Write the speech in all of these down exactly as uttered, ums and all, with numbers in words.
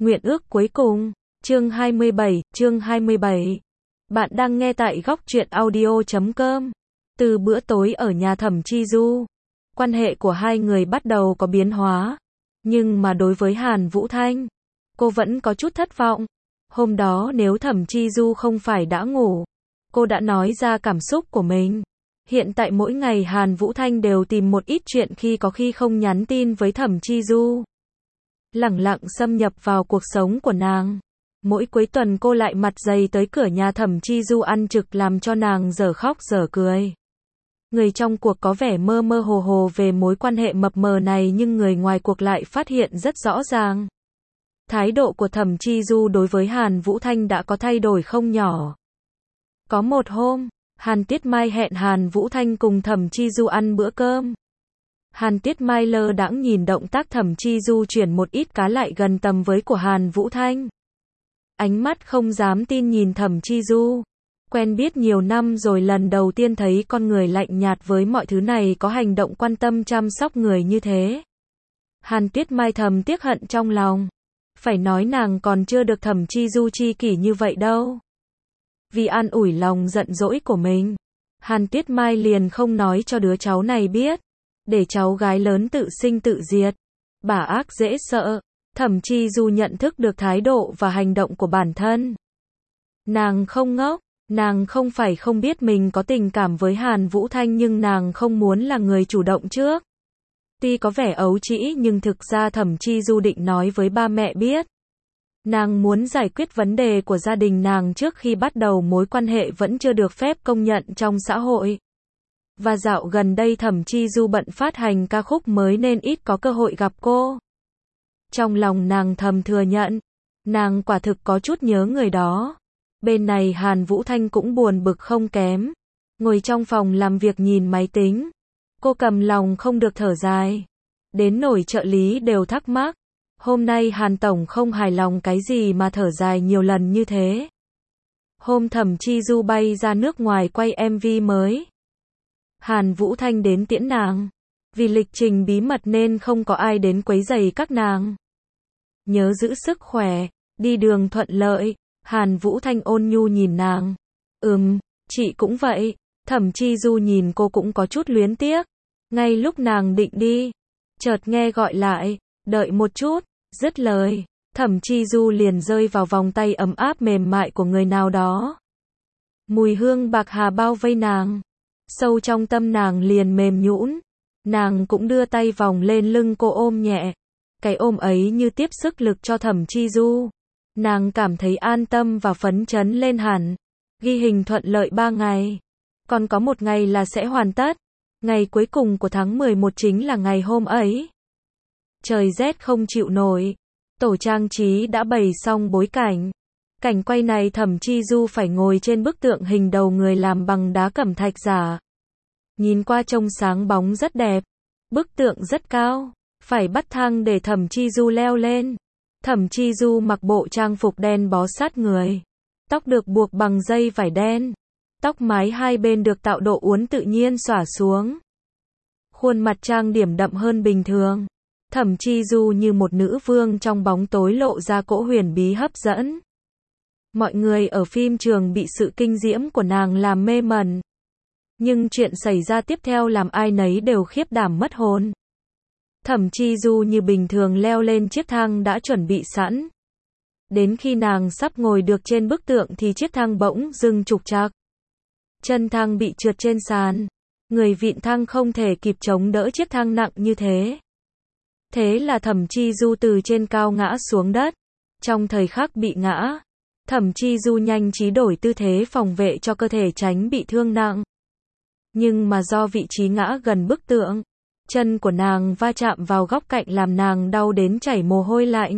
Nguyện ước cuối cùng, chương hai mươi bảy, chương hai mươi bảy. Bạn đang nghe tại góc truyện audio chấm com. Từ bữa tối ở nhà Thẩm Chi Du, quan hệ của hai người bắt đầu có biến hóa. Nhưng mà đối với Hàn Vũ Thanh, cô vẫn có chút thất vọng. Hôm đó nếu Thẩm Chi Du không phải đã ngủ, cô đã nói ra cảm xúc của mình. Hiện tại mỗi ngày Hàn Vũ Thanh đều tìm một ít chuyện khi có khi không nhắn tin với Thẩm Chi Du. Lẳng lặng xâm nhập vào cuộc sống của nàng. Mỗi cuối tuần cô lại mặt dày tới cửa nhà Thẩm Chi Du ăn trực làm cho nàng dở khóc dở cười. Người trong cuộc có vẻ mơ mơ hồ hồ về mối quan hệ mập mờ này nhưng người ngoài cuộc lại phát hiện rất rõ ràng. Thái độ của Thẩm Chi Du đối với Hàn Vũ Thanh đã có thay đổi không nhỏ. Có một hôm, Hàn Tiết Mai hẹn Hàn Vũ Thanh cùng Thẩm Chi Du ăn bữa cơm. Hàn Tiết Mai lơ đãng nhìn động tác Thẩm Chi Du chuyển một ít cá lại gần tầm với của Hàn Vũ Thanh. Ánh mắt không dám tin nhìn Thẩm Chi Du. Quen biết nhiều năm rồi lần đầu tiên thấy con người lạnh nhạt với mọi thứ này có hành động quan tâm chăm sóc người như thế. Hàn Tiết Mai thầm tiếc hận trong lòng. Phải nói nàng còn chưa được Thẩm Chi Du chi kỷ như vậy đâu. Vì an ủi lòng giận dỗi của mình, Hàn Tiết Mai liền không nói cho đứa cháu này biết. Để cháu gái lớn tự sinh tự diệt. Bà ác dễ sợ. Thẩm Chi Du nhận thức được thái độ và hành động của bản thân. Nàng không ngốc. Nàng không phải không biết mình có tình cảm với Hàn Vũ Thanh nhưng nàng không muốn là người chủ động trước. Tuy có vẻ ấu trĩ nhưng thực ra Thẩm Chi Du định nói với ba mẹ biết. Nàng muốn giải quyết vấn đề của gia đình nàng trước khi bắt đầu mối quan hệ vẫn chưa được phép công nhận trong xã hội. Và dạo gần đây Thẩm Chi Du bận phát hành ca khúc mới nên ít có cơ hội gặp cô. Trong lòng nàng thầm thừa nhận, nàng quả thực có chút nhớ người đó. Bên này Hàn Vũ Thanh cũng buồn bực không kém. Ngồi trong phòng làm việc nhìn máy tính. Cô cầm lòng không được thở dài. Đến nổi trợ lý đều thắc mắc. Hôm nay Hàn Tổng không hài lòng cái gì mà thở dài nhiều lần như thế. Hôm Thẩm Chi Du bay ra nước ngoài quay em vê mới. Hàn Vũ Thanh đến tiễn nàng. Vì lịch trình bí mật nên không có ai đến quấy rầy các nàng. Nhớ giữ sức khỏe, đi đường thuận lợi. Hàn Vũ Thanh ôn nhu nhìn nàng. Ừm, chị cũng vậy. Thẩm Chi Du nhìn cô cũng có chút luyến tiếc. Ngay lúc nàng định đi, chợt nghe gọi lại, đợi một chút, dứt lời. Thẩm Chi Du liền rơi vào vòng tay ấm áp mềm mại của người nào đó. Mùi hương bạc hà bao vây nàng. Sâu trong tâm nàng liền mềm nhũn. Nàng cũng đưa tay vòng lên lưng cô ôm nhẹ. Cái ôm ấy như tiếp sức lực cho Thẩm Chi Du. Nàng cảm thấy an tâm và phấn chấn lên hẳn. Ghi hình thuận lợi ba ngày. Còn có một ngày là sẽ hoàn tất. Ngày cuối cùng của tháng mười một chính là ngày hôm ấy. Trời rét không chịu nổi. Tổ trang trí đã bày xong bối cảnh. Cảnh quay này Thẩm Chi Du phải ngồi trên bức tượng hình đầu người làm bằng đá cẩm thạch giả. Nhìn qua trông sáng bóng rất đẹp. Bức tượng rất cao. Phải bắt thang để Thẩm Chi Du leo lên. Thẩm Chi Du mặc bộ trang phục đen bó sát người. Tóc được buộc bằng dây vải đen. Tóc mái hai bên được tạo độ uốn tự nhiên xõa xuống. Khuôn mặt trang điểm đậm hơn bình thường. Thẩm Chi Du như một nữ vương trong bóng tối lộ ra cỗ huyền bí hấp dẫn. Mọi người ở phim trường bị sự kinh diễm của nàng làm mê mẩn. Nhưng chuyện xảy ra tiếp theo làm ai nấy đều khiếp đảm mất hồn. Thẩm Chi Du như bình thường leo lên chiếc thang đã chuẩn bị sẵn. Đến khi nàng sắp ngồi được trên bức tượng thì chiếc thang bỗng dừng trục trặc. Chân thang bị trượt trên sàn. Người vịn thang không thể kịp chống đỡ chiếc thang nặng như thế. Thế là Thẩm Chi Du từ trên cao ngã xuống đất. Trong thời khắc bị ngã, Thẩm Chi Du nhanh trí đổi tư thế phòng vệ cho cơ thể tránh bị thương nặng. Nhưng mà do vị trí ngã gần bức tượng, chân của nàng va chạm vào góc cạnh làm nàng đau đến chảy mồ hôi lạnh.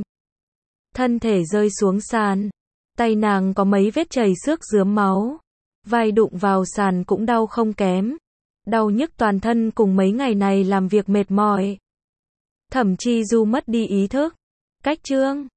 Thân thể rơi xuống sàn. Tay nàng có mấy vết chảy xước rướm máu. Vai đụng vào sàn cũng đau không kém. Đau nhức toàn thân cùng mấy ngày này làm việc mệt mỏi. Thẩm Chi Du mất đi ý thức. Cách chương